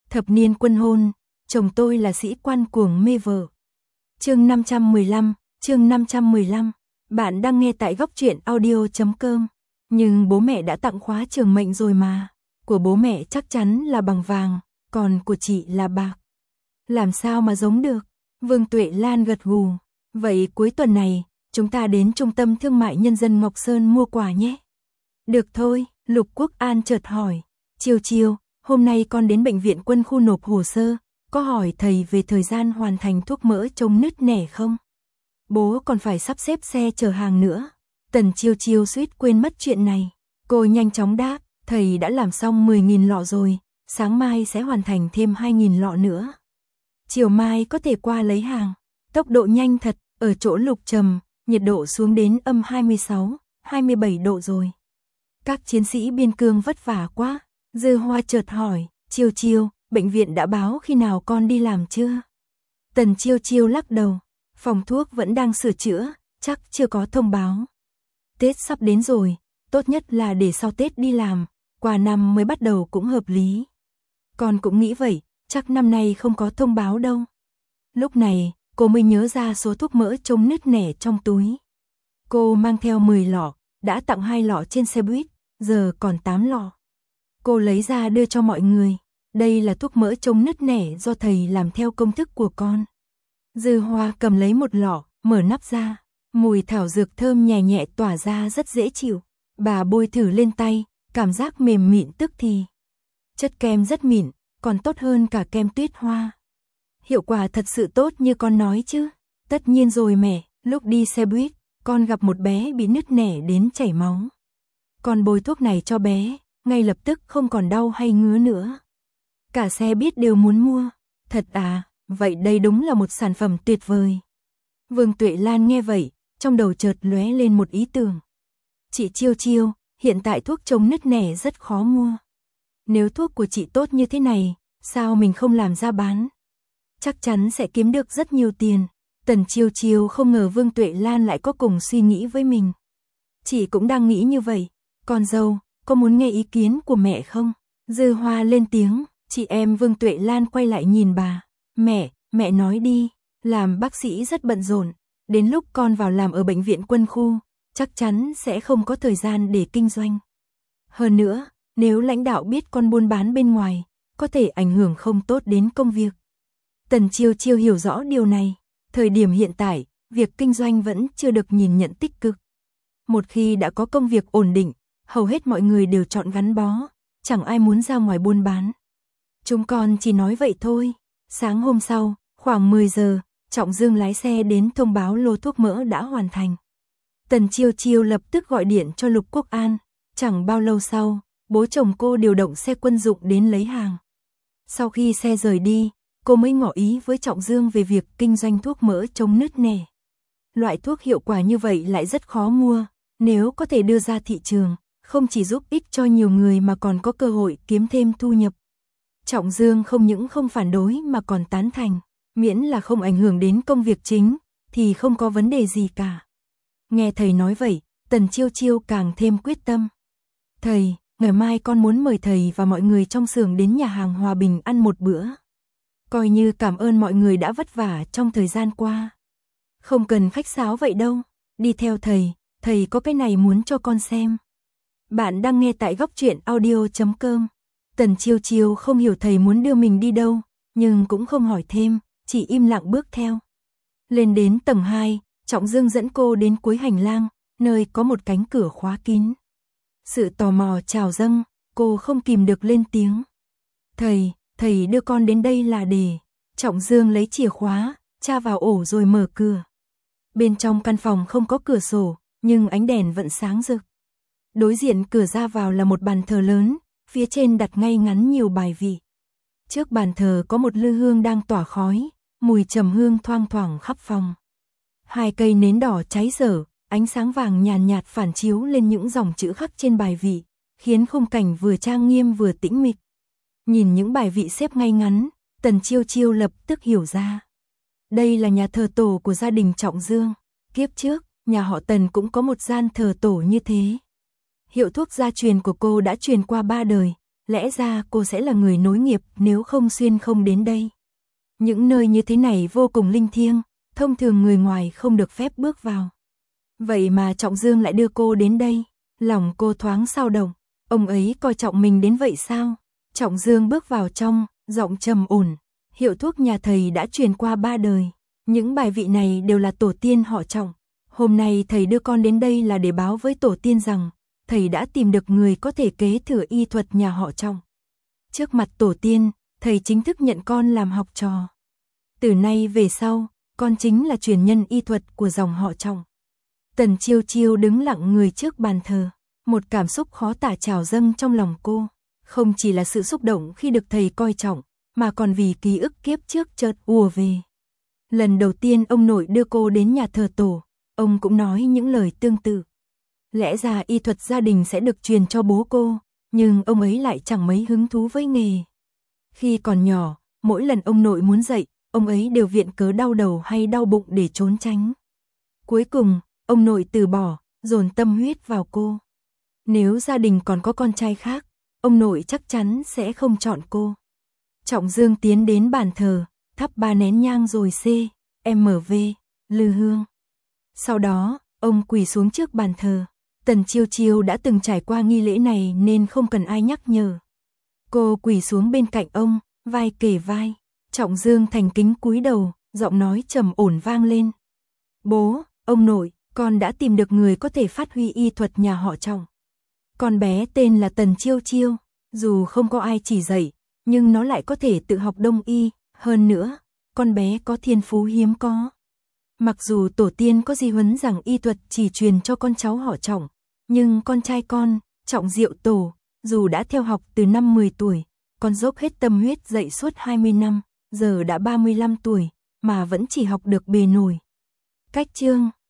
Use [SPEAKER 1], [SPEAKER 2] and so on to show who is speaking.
[SPEAKER 1] Thập niên quân hôn, chồng tôi là sĩ quan cuồng mê vợ. Chương 515, bạn đang nghe tại góc truyện audio.com. Nhưng bố mẹ đã tặng khóa trường mệnh rồi mà. Của bố mẹ chắc chắn là bằng vàng, còn của chị là bạc. Làm sao mà giống được? Vương Tuệ Lan gật gù. Vậy cuối tuần này, chúng ta đến Trung tâm Thương mại Nhân dân Ngọc Sơn mua quà nhé. Được thôi, Lục Quốc An chợt hỏi. Chiều, hôm nay con đến bệnh viện quân khu nộp hồ sơ, có hỏi thầy về thời gian hoàn thành thuốc mỡ chống nứt nẻ không? Bố còn phải sắp xếp xe chở hàng nữa. Tần Chiêu suýt quên mất chuyện này. Cô nhanh chóng đáp, thầy đã làm xong 10.000 lọ rồi, sáng mai sẽ hoàn thành thêm 2.000 lọ nữa. Chiều mai có thể qua lấy hàng. Tốc độ nhanh thật, ở chỗ Lục Trầm, nhiệt độ xuống đến âm 26, 27 độ rồi. Các chiến sĩ biên cương vất vả quá. Dư Hoa chợt hỏi, Chiêu, bệnh viện đã báo khi nào con đi làm chưa? Tần Chiêu lắc đầu, phòng thuốc vẫn đang sửa chữa, chắc chưa có thông báo. Tết sắp đến rồi, tốt nhất là để sau Tết đi làm, qua năm mới bắt đầu cũng hợp lý. Con cũng nghĩ vậy, chắc năm nay không có thông báo đâu. Lúc này, cô mới nhớ ra số thuốc mỡ chống nứt nẻ trong túi. Cô mang theo 10 lọ, đã tặng 2 lọ trên xe buýt, giờ còn 8 lọ. Cô lấy ra đưa cho mọi người. Đây là thuốc mỡ chống nứt nẻ do thầy làm theo công thức của con. Dư Hoa cầm lấy một lọ, mở nắp ra. Mùi thảo dược thơm nhẹ nhẹ tỏa ra rất dễ chịu. Bà bôi thử lên tay, cảm giác mềm mịn tức thì. Chất kem rất mịn, còn tốt hơn cả kem tuyết hoa. Hiệu quả thật sự tốt như con nói chứ. Tất nhiên rồi mẹ, lúc đi xe buýt, con gặp một bé bị nứt nẻ đến chảy máu. Con bôi thuốc này cho bé, ngay lập tức không còn đau hay ngứa nữa. Cả xe buýt đều muốn mua. Thật à, vậy đây đúng là một sản phẩm tuyệt vời. Vương Tuệ Lan nghe vậy, trong đầu chợt lóe lên một ý tưởng. Chị Chiêu, hiện tại thuốc chống nứt nẻ rất khó mua. Nếu thuốc của chị tốt như thế này, sao mình không làm ra bán? Chắc chắn sẽ kiếm được rất nhiều tiền. Tần Chiêu không ngờ Vương Tuệ Lan lại có cùng suy nghĩ với mình. Chị cũng đang nghĩ như vậy. Con dâu, có muốn nghe ý kiến của mẹ không? Dư Hoa lên tiếng, chị em Vương Tuệ Lan quay lại nhìn bà. Mẹ nói đi, làm bác sĩ rất bận rộn, đến lúc con vào làm ở bệnh viện quân khu, chắc chắn sẽ không có thời gian để kinh doanh. Hơn nữa, nếu lãnh đạo biết con buôn bán bên ngoài, có thể ảnh hưởng không tốt đến công việc. Tần Chiêu hiểu rõ điều này, thời điểm hiện tại, việc kinh doanh vẫn chưa được nhìn nhận tích cực. Một khi đã có công việc ổn định, hầu hết mọi người đều chọn gắn bó, chẳng ai muốn ra ngoài buôn bán. Chúng con chỉ nói vậy thôi. Sáng hôm sau, khoảng 10 giờ, Trọng Dương lái xe đến thông báo lô thuốc mỡ đã hoàn thành. Tần Chiêu lập tức gọi điện cho Lục Quốc An. Chẳng bao lâu sau, bố chồng cô điều động xe quân dụng đến lấy hàng. Sau khi xe rời đi, cô mới ngỏ ý với Trọng Dương về việc kinh doanh thuốc mỡ chống nứt nẻ. Loại thuốc hiệu quả như vậy lại rất khó mua, nếu có thể đưa ra thị trường, không chỉ giúp ích cho nhiều người mà còn có cơ hội kiếm thêm thu nhập. Trọng Dương không những không phản đối mà còn tán thành, miễn là không ảnh hưởng đến công việc chính, thì không có vấn đề gì cả. Nghe thầy nói vậy, Tần Chiêu càng thêm quyết tâm. Thầy, ngày mai con muốn mời thầy và mọi người trong xưởng đến nhà hàng Hòa Bình ăn một bữa. Coi như cảm ơn mọi người đã vất vả trong thời gian qua. Không cần khách sáo vậy đâu, đi theo thầy có cái này muốn cho con xem. Bạn đang nghe tại góc truyện audio.com. Tần Chiêu không hiểu thầy muốn đưa mình đi đâu, nhưng cũng không hỏi thêm, chỉ im lặng bước theo. Lên đến tầng 2, Trọng Dương dẫn cô đến cuối hành lang, nơi có một cánh cửa khóa kín. Sự tò mò trào dâng, cô không kìm được lên tiếng. Thầy đưa con đến đây là để... Trọng Dương lấy chìa khóa, tra vào ổ rồi mở cửa. Bên trong căn phòng không có cửa sổ, nhưng ánh đèn vẫn sáng rực. Đối diện cửa ra vào là một bàn thờ lớn, phía trên đặt ngay ngắn nhiều bài vị. Trước bàn thờ có một lư hương đang tỏa khói, mùi trầm hương thoang thoảng khắp phòng. 2 cây nến đỏ cháy dở, ánh sáng vàng nhàn nhạt phản chiếu lên những dòng chữ khắc trên bài vị, khiến khung cảnh vừa trang nghiêm vừa tĩnh mịch. Nhìn những bài vị xếp ngay ngắn, Tần Chiêu lập tức hiểu ra. Đây là nhà thờ tổ của gia đình Trọng Dương. Kiếp trước, nhà họ Tần cũng có một gian thờ tổ như thế. Hiệu thuốc gia truyền của cô đã truyền qua 3 đời, Lẽ ra cô sẽ là người nối nghiệp nếu không Xuyên không đến đây. Những nơi như thế này vô cùng linh thiêng, thông thường người ngoài không được phép bước vào. Vậy mà Trọng Dương lại đưa cô đến đây, lòng cô thoáng xao động, ông ấy coi trọng mình đến vậy sao? Trọng Dương bước vào trong, giọng trầm ổn, hiệu thuốc nhà thầy đã truyền qua 3 đời, những bài vị này đều là tổ tiên họ Trọng. Hôm nay thầy đưa con đến đây là để báo với tổ tiên rằng, thầy đã tìm được người có thể kế thừa y thuật nhà họ Trọng. Trước mặt tổ tiên, thầy chính thức nhận con làm học trò. Từ nay về sau, con chính là truyền nhân y thuật của dòng họ Trọng. Tần Chiêu Chiêu đứng lặng người trước bàn thờ, một cảm xúc khó tả trào dâng trong lòng cô. Không chỉ là sự xúc động khi được thầy coi trọng, mà còn vì ký ức kiếp trước chợt ùa về. Lần đầu tiên ông nội đưa cô đến nhà thờ tổ, ông cũng nói những lời tương tự. Lẽ ra y thuật gia đình sẽ được truyền cho bố cô, nhưng ông ấy lại chẳng mấy hứng thú với nghề. Khi còn nhỏ, mỗi lần ông nội muốn dạy, ông ấy đều viện cớ đau đầu hay đau bụng để trốn tránh. Cuối cùng, ông nội từ bỏ, dồn tâm huyết vào cô. Nếu gia đình còn có con trai khác, ông nội chắc chắn sẽ không chọn cô. Trọng Dương tiến đến bàn thờ, thắp 3 nén nhang rồi CMV, lư hương. Sau đó, ông quỳ xuống trước bàn thờ. Tần Chiêu Chiêu đã từng trải qua nghi lễ này nên không cần ai nhắc nhở. Cô quỳ xuống bên cạnh ông, vai kề vai. Trọng Dương thành kính cúi đầu, giọng nói trầm ổn vang lên. Bố, ông nội, con đã tìm được người có thể phát huy y thuật nhà họ Trọng. Con bé tên là Tần Chiêu Chiêu, dù không có ai chỉ dạy, nhưng nó lại có thể tự học đông y, hơn nữa, con bé có thiên phú hiếm có. Mặc dù tổ tiên có di huấn rằng y thuật chỉ truyền cho con cháu họ Trọng, nhưng con trai con, Trọng Diệu Tổ, dù đã theo học từ năm 10 tuổi, con dốc hết tâm huyết dạy suốt 20 năm, giờ đã 35 tuổi, mà vẫn chỉ học được bề nổi. Cách chương